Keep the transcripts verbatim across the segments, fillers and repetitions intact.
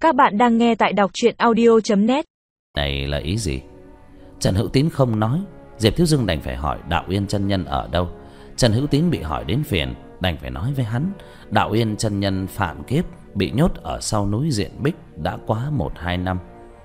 Các bạn đang nghe tại đọc truyện audio chấm net. Này là ý gì? Trần Hữu Tín không nói. Diệp Thiếu Dương đành phải hỏi Đạo Uyên chân nhân ở đâu. Trần Hữu Tín bị hỏi đến phiền, đành phải nói với hắn Đạo Uyên chân nhân phạm kiếp, bị nhốt ở sau núi Diện Bích đã quá một hai năm.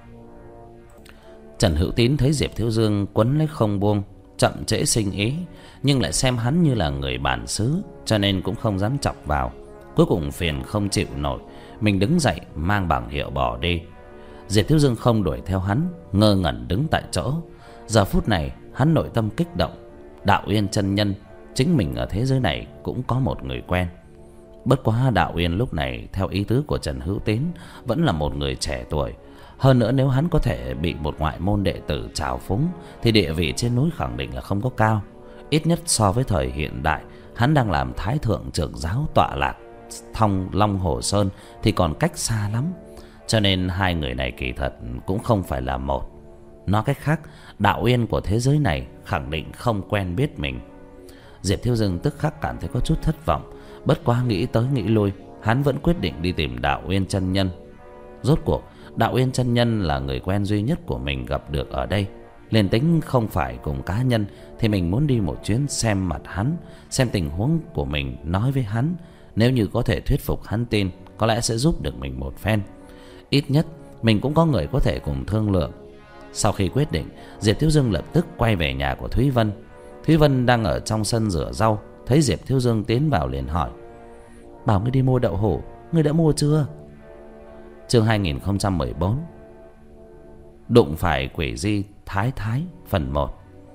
Trần Hữu Tín thấy Diệp Thiếu Dương quấn lấy không buông, chậm trễ sinh ý, nhưng lại xem hắn như là người bản xứ, cho nên cũng không dám chọc vào. Cuối cùng phiền không chịu nổi, mình đứng dậy mang bảng hiệu bỏ đi. Diệp Thiếu Dương không đuổi theo hắn, ngơ ngẩn đứng tại chỗ. Giờ phút này hắn nội tâm kích động. Đạo Uyên chân nhân, chính mình ở thế giới này cũng có một người quen. Bất quá Đạo Uyên lúc này theo ý tứ của Trần Hữu Tín vẫn là một người trẻ tuổi. Hơn nữa nếu hắn có thể bị một ngoại môn đệ tử trào phúng thì địa vị trên núi khẳng định là không có cao. Ít nhất so với thời hiện đại, hắn đang làm thái thượng trưởng giáo tọa lạc Thong Long Hồ Sơn thì còn cách xa lắm. Cho nên hai người này kỳ thật cũng không phải là một. Nói cách khác, Đạo Uyên của thế giới này khẳng định không quen biết mình. Diệp Thiếu Dương tức khắc cảm thấy có chút thất vọng. Bất quá nghĩ tới nghĩ lui, hắn vẫn quyết định đi tìm Đạo Uyên chân nhân. Rốt cuộc Đạo Uyên chân nhân là người quen duy nhất của mình gặp được ở đây. Liền tính không phải cùng cá nhân thì mình muốn đi một chuyến xem mặt hắn, xem tình huống của mình, nói với hắn. Nếu như có thể thuyết phục hắn tin, có lẽ sẽ giúp được mình một phen. Ít nhất mình cũng có người có thể cùng thương lượng. Sau khi quyết định, Diệp Thiếu Dương lập tức quay về nhà của Thúy Vân. Thúy Vân đang ở trong sân rửa rau, thấy Diệp Thiếu Dương tiến vào liền hỏi: "Bảo ngươi đi mua đậu hũ, ngươi đã mua chưa?" Chương hai nghìn không trăm mười bốn, đụng phải quỷ di thái thái phần một.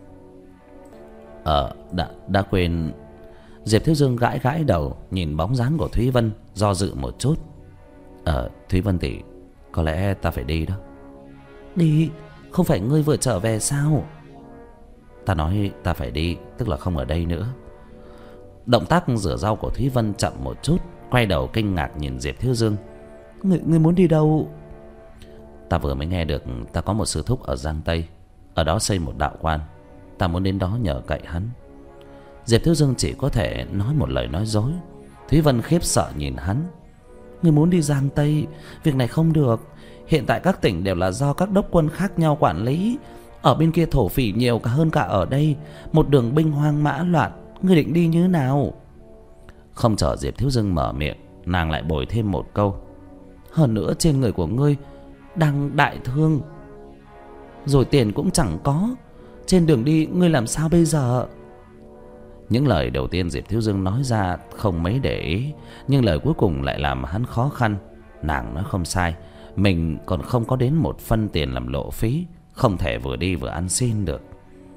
Ờ, đã, đã quên. Diệp Thiếu Dương gãi gãi đầu, nhìn bóng dáng của Thúy Vân, do dự một chút. Ờ, Thúy Vân tỷ, có lẽ ta phải đi đó. Đi? Không phải ngươi vừa trở về sao? Ta nói ta phải đi, tức là không ở đây nữa. Động tác rửa rau của Thúy Vân chậm một chút, quay đầu kinh ngạc nhìn Diệp Thiếu Dương. Ngươi, ngươi muốn đi đâu? Ta vừa mới nghe được ta có một sư thúc ở Giang Tây, ở đó xây một đạo quan. Ta muốn đến đó nhờ cậy hắn. Diệp Thiếu Dương chỉ có thể nói một lời nói dối. Thúy Vân khiếp sợ nhìn hắn. Ngươi muốn đi Giang Tây? Việc này không được. Hiện tại các tỉnh đều là do các đốc quân khác nhau quản lý. Ở bên kia thổ phỉ nhiều cả hơn cả ở đây. Một đường binh hoang mã loạn, ngươi định đi như thế nào? Không chờ Diệp Thiếu Dương mở miệng, nàng lại bồi thêm một câu. Hơn nữa trên người của ngươi đang đại thương, rồi tiền cũng chẳng có. Trên đường đi ngươi làm sao bây giờ? Những lời đầu tiên Diệp Thiếu Dương nói ra không mấy để ý, nhưng lời cuối cùng lại làm hắn khó khăn. Nàng nói không sai, mình còn không có đến một phân tiền làm lộ phí, không thể vừa đi vừa ăn xin được.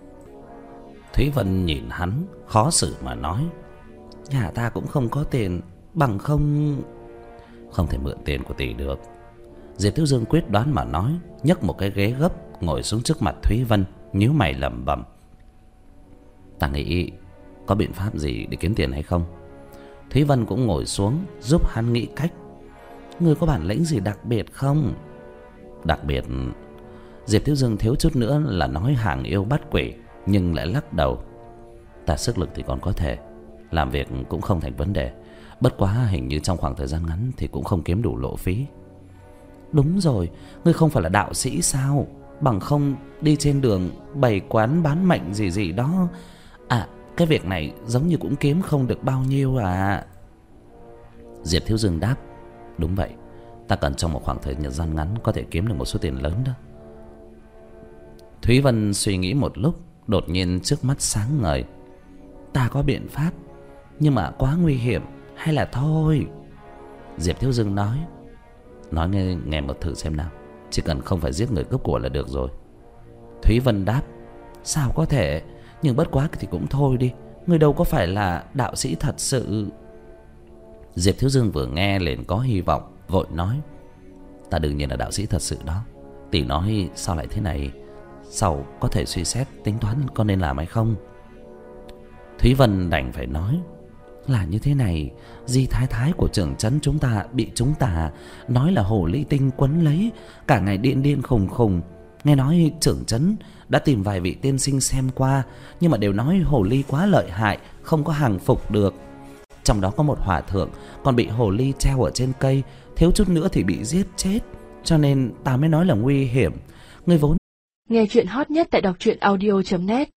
Thúy Vân nhìn hắn khó xử mà nói: Nhà ta cũng không có tiền, bằng không... Không thể mượn tiền của tỷ được. Diệp Thiếu Dương quyết đoán mà nói, nhấc một cái ghế gấp ngồi xuống trước mặt Thúy Vân, nhíu mày lẩm bẩm: Ta nghĩ có biện pháp gì để kiếm tiền hay không? Thúy Vân cũng ngồi xuống giúp hắn nghĩ cách. Ngươi có bản lĩnh gì đặc biệt không? Đặc biệt? Diệp Thiếu Dương thiếu chút nữa là nói hàng yêu bắt quỷ, nhưng lại lắc đầu. Ta sức lực thì còn có thể, làm việc cũng không thành vấn đề. Bất quá hình như trong khoảng thời gian ngắn thì cũng không kiếm đủ lộ phí. Đúng rồi, ngươi không phải là đạo sĩ sao? Bằng không đi trên đường bày quán bán mệnh gì gì đó. À, cái việc này giống như cũng kiếm không được bao nhiêu à. Diệp Thiếu Dương đáp: Đúng vậy, ta cần trong một khoảng thời gian ngắn có thể kiếm được một số tiền lớn đó. Thúy Vân suy nghĩ một lúc, đột nhiên trước mắt sáng ngời. Ta có biện pháp, nhưng mà quá nguy hiểm, hay là thôi? Diệp Thiếu Dương nói: Nói nghe, nghe một thử xem nào. Chỉ cần không phải giết người cướp của là được rồi. Thúy Vân đáp: Sao có thể? Nhưng bất quá thì cũng thôi đi. Người đâu có phải là đạo sĩ thật sự. Diệp Thiếu Dương vừa nghe liền có hy vọng, vội nói: Ta đương nhiên là đạo sĩ thật sự đó. Tỷ nói sao lại thế này? Sau có thể suy xét tính toán có nên làm hay không? Thúy Vân đành phải nói: Là như thế này, Di thái thái của trưởng trấn chúng ta bị chúng ta nói là hồ ly tinh quấn lấy, cả ngày điên điên khùng khùng. Nghe nói trưởng trấn đã tìm vài vị tiên sinh xem qua, nhưng mà đều nói hồ ly quá lợi hại, không có hàng phục được. Trong đó có một hòa thượng còn bị hồ ly treo ở trên cây, thiếu chút nữa thì bị giết chết. cho nên ta mới nói là nguy hiểm. Ngươi vốn Nghe chuyện hot nhất tại đọc truyện audio chấm net.